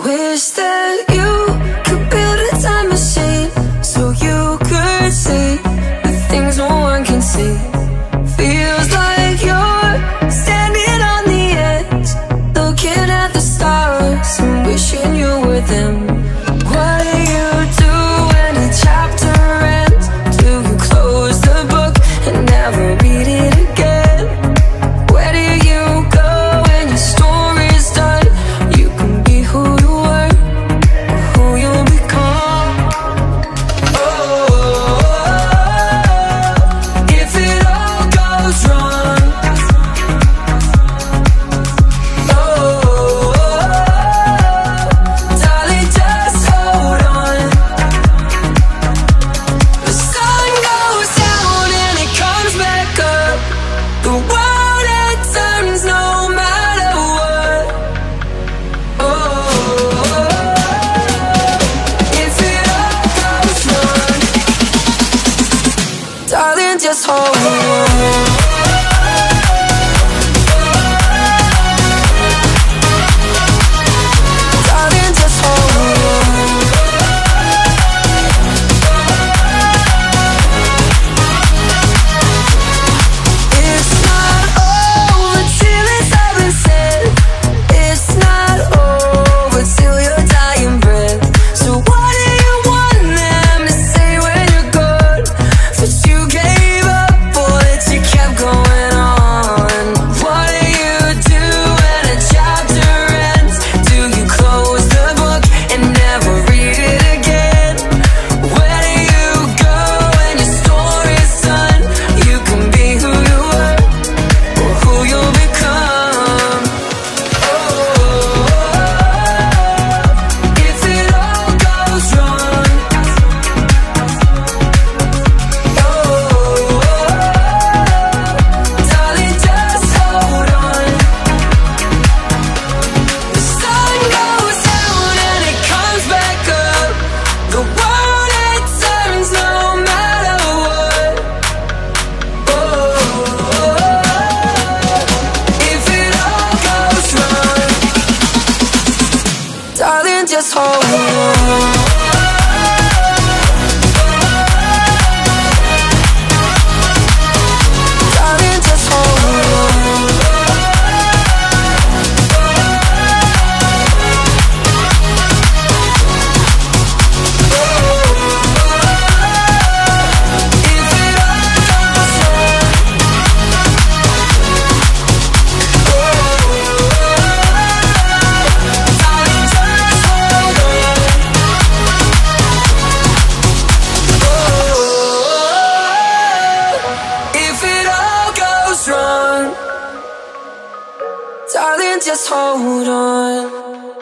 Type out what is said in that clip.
Wish that you could build a time machine so you could see the things no one can see. Feels like you're standing on the edge, looking at the stars and wishing you were them. What do you do when a chapter ends? Do you close the book and never read it again? Where do you go when your story's done? You can be who you were, or who you'll become. Oh, if it all goes wrong. Oh, darling, just hold on. The sun goes down and it comes back up. The world, it turns no matter what. Oh, if it all goes wrong, darling, just hold on. Darling, just hold on. It's not over till it's all been said. It's not over till your dying breath. So what do you want them to say when you're gone? That you gave up or that you kept going on? What do you do when a chapter ends? Do you close the book and never read it again? Where do you go when your story's done? You can be who you were, or who you'll become. Oh, if it all goes wrong. Oh, darling, just hold on. The sun goes down and it comes back up. The world, it turns no matter what. Oh, if it all goes wrong, darling, just hold on. Darling, just hold on. If it all goes wrong, darling, just hold on. If it all goes wrong, darling, just hold on.